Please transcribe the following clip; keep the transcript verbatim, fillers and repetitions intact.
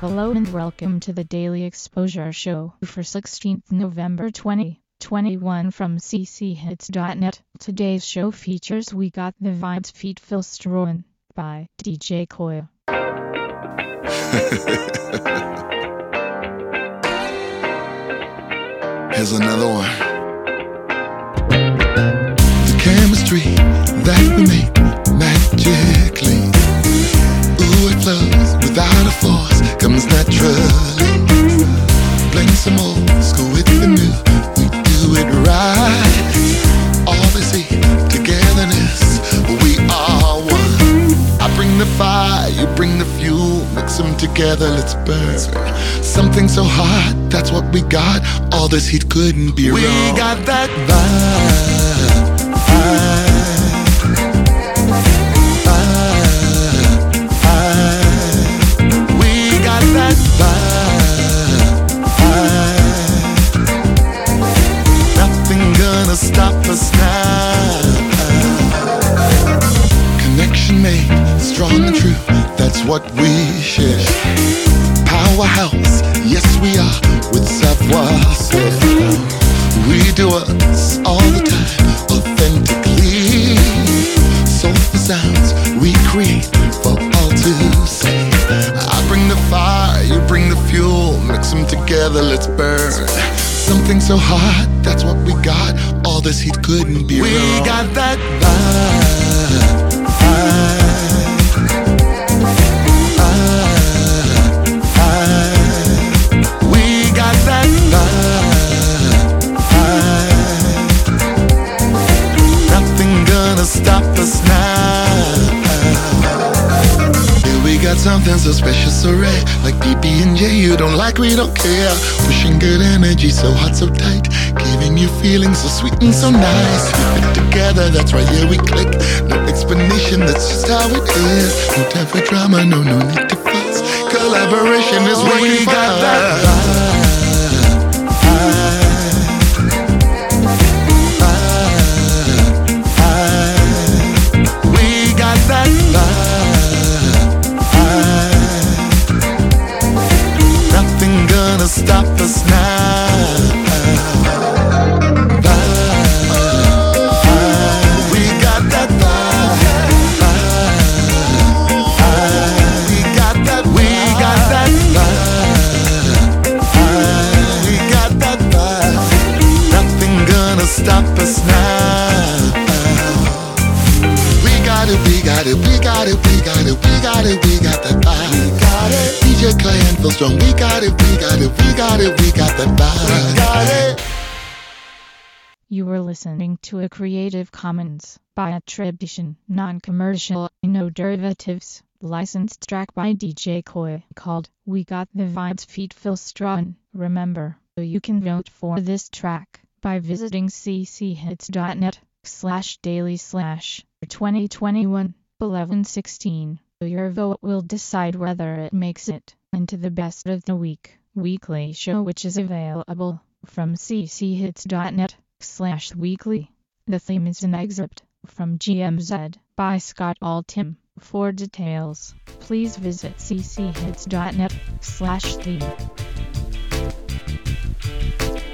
Hello and welcome to the Daily Exposure Show for sixteenth November twenty twenty-one from c c hits dot net. Today's show features We Got the Vibes feat. Phil Strohan by D J Koya. Here's another one. The chemistry that we make magically, ooh, it flows without a force, comes naturally. Blend some old school with the new, we do it right. All they see, togetherness, we are one. I bring the fire, you bring the fuel, mix them together, let's burn. Something so hot, that's what we got. All this heat couldn't be we wrong. We got that vibe, vibe, vibe, vibe. We got that vibe, vibe. Nothing gonna stop us now. Connection made strong and true, that's what we share. Powerhouse, yes we are, with savoir-faire. We do us all the time, authentically. Soulful sounds we create for all to see. I bring the fire, you bring the fuel, mix them together, let's burn. Something so hot, that's what we got. All this heat couldn't be we wrong. We got that vibe, vibe. Stop us now. Yeah, we got something so special, so rare, like P B and J. You don't like, we don't care. Pushing good energy, so hot, so tight, giving you feelings so sweet and so nice. We fit together, that's right, yeah, we click. No explanation, that's just how it is. No time for drama, no, no need to fuss. Collaboration is what we got that vibe. Stop us now. Vibe, vibe. We got that vibe, vibe. We got that, we got that vibe, vibe. We got that vibe. Nothing gonna stop us now. We got it, we got it, we got it, we got it, we got it, we got that vibe. We got it. D J Clay and Phil Strong, we got it, we got it, we got it, we got that vibe. We got it. You were listening to a Creative Commons by attribution, non-commercial, no derivatives, licensed track by D J Koya called We Got the Vibes feat. Phil Strohan. Remember, you can vote for this track by visiting c c hits dot net slash daily slash twenty twenty-one eleven sixteen. Your vote will decide whether it makes it into the best of the week weekly show, which is available from c c hits dot net slash weekly. The theme is an excerpt from G M Z by Scott Altham. For details, please visit c c hits dot net slash theme.